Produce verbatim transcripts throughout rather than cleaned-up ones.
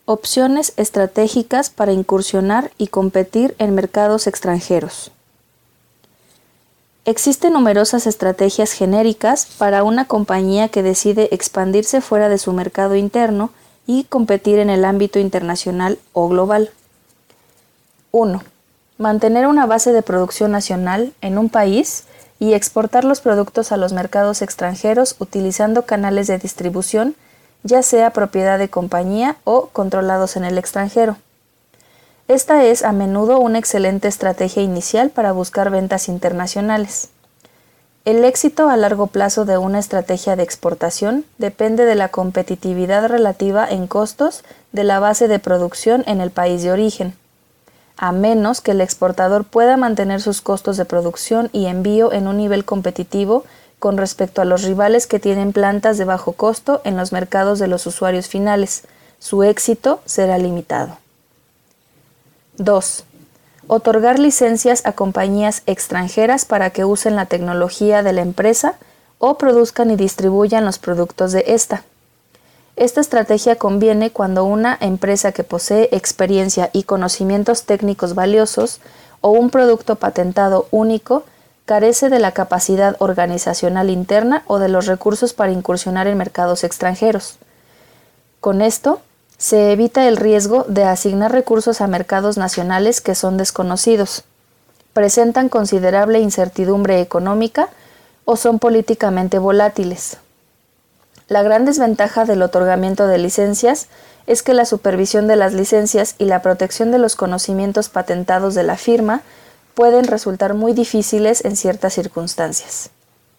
Opciones estratégicas para incursionar y competir en mercados extranjeros. Existen numerosas estrategias genéricas para una compañía que decide expandirse fuera de su mercado interno y competir en el ámbito internacional o global. uno. Mantener una base de producción nacional en un país y exportar los productos a los mercados extranjeros utilizando canales de distribución, ya sea propiedad de compañía o controlados en el extranjero. Esta es a menudo una excelente estrategia inicial para buscar ventas internacionales. El éxito a largo plazo de una estrategia de exportación depende de la competitividad relativa en costos de la base de producción en el país de origen, a menos que el exportador pueda mantener sus costos de producción y envío en un nivel competitivo con respecto a los rivales que tienen plantas de bajo costo en los mercados de los usuarios finales. Su éxito será limitado. dos. Otorgar licencias a compañías extranjeras para que usen la tecnología de la empresa o produzcan y distribuyan los productos de esta. Esta estrategia conviene cuando una empresa que posee experiencia y conocimientos técnicos valiosos o un producto patentado único carece de la capacidad organizacional interna o de los recursos para incursionar en mercados extranjeros. Con esto, se evita el riesgo de asignar recursos a mercados nacionales que son desconocidos, presentan considerable incertidumbre económica o son políticamente volátiles. La gran desventaja del otorgamiento de licencias es que la supervisión de las licencias y la protección de los conocimientos patentados de la firma pueden resultar muy difíciles en ciertas circunstancias.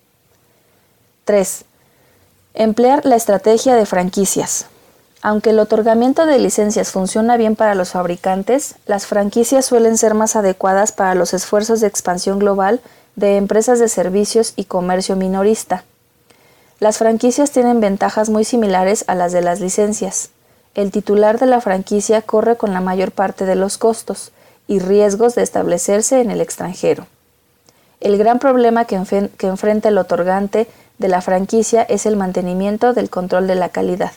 tres. Emplear la estrategia de franquicias. Aunque el otorgamiento de licencias funciona bien para los fabricantes, las franquicias suelen ser más adecuadas para los esfuerzos de expansión global de empresas de servicios y comercio minorista. Las franquicias tienen ventajas muy similares a las de las licencias. El titular de la franquicia corre con la mayor parte de los costos y riesgos de establecerse en el extranjero. El gran problema que, enf- que enfrenta el otorgante de la franquicia es el mantenimiento del control de la calidad.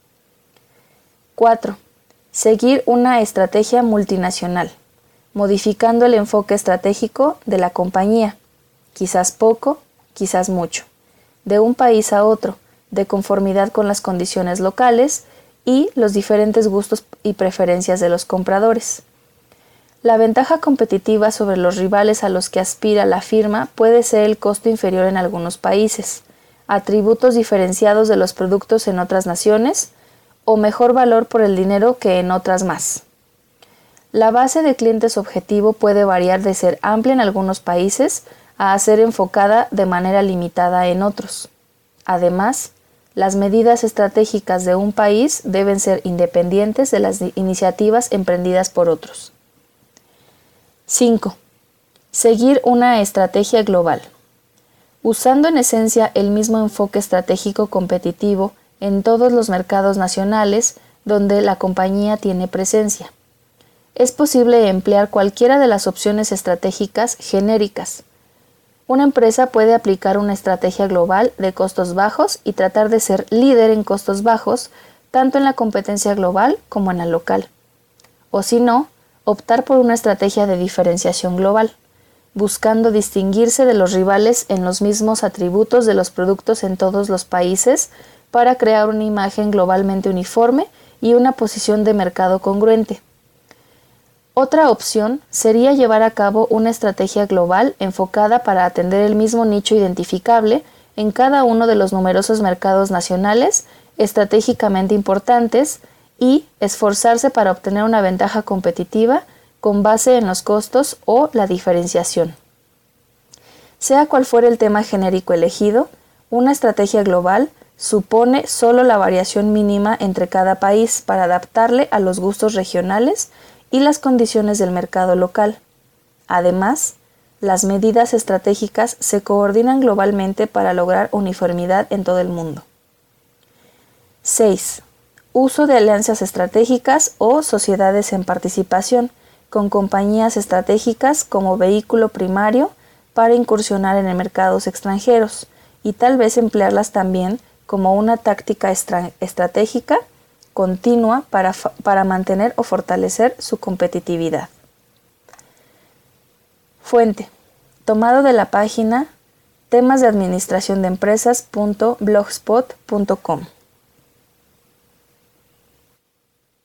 cuatro. Seguir una estrategia multinacional, modificando el enfoque estratégico de la compañía, quizás poco, quizás mucho, de un país a otro, de conformidad con las condiciones locales y los diferentes gustos y preferencias de los compradores. La ventaja competitiva sobre los rivales a los que aspira la firma puede ser el costo inferior en algunos países, atributos diferenciados de los productos en otras naciones, o mejor valor por el dinero que en otras más. La base de clientes objetivo puede variar de ser amplia en algunos países a ser enfocada de manera limitada en otros. Además, las medidas estratégicas de un país deben ser independientes de las iniciativas emprendidas por otros. cinco. Seguir una estrategia global. Usando en esencia el mismo enfoque estratégico competitivo en todos los mercados nacionales donde la compañía tiene presencia. Es posible emplear cualquiera de las opciones estratégicas genéricas. Una empresa puede aplicar una estrategia global de costos bajos y tratar de ser líder en costos bajos, tanto en la competencia global como en la local. O si no, optar por una estrategia de diferenciación global, buscando distinguirse de los rivales en los mismos atributos de los productos en todos los países para crear una imagen globalmente uniforme y una posición de mercado congruente. Otra opción sería llevar a cabo una estrategia global enfocada para atender el mismo nicho identificable en cada uno de los numerosos mercados nacionales estratégicamente importantes y esforzarse para obtener una ventaja competitiva con base en los costos o la diferenciación. Sea cual fuera el tema genérico elegido, una estrategia global supone solo la variación mínima entre cada país para adaptarle a los gustos regionales y las condiciones del mercado local. Además, las medidas estratégicas se coordinan globalmente para lograr uniformidad en todo el mundo. seis. Uso de alianzas estratégicas o sociedades en participación con compañías estratégicas como vehículo primario para incursionar en mercados extranjeros y tal vez emplearlas también como una táctica estra- estratégica continua para, para mantener o fortalecer su competitividad. Fuente: tomado de la página temas de administración de empresas punto blogspot punto com.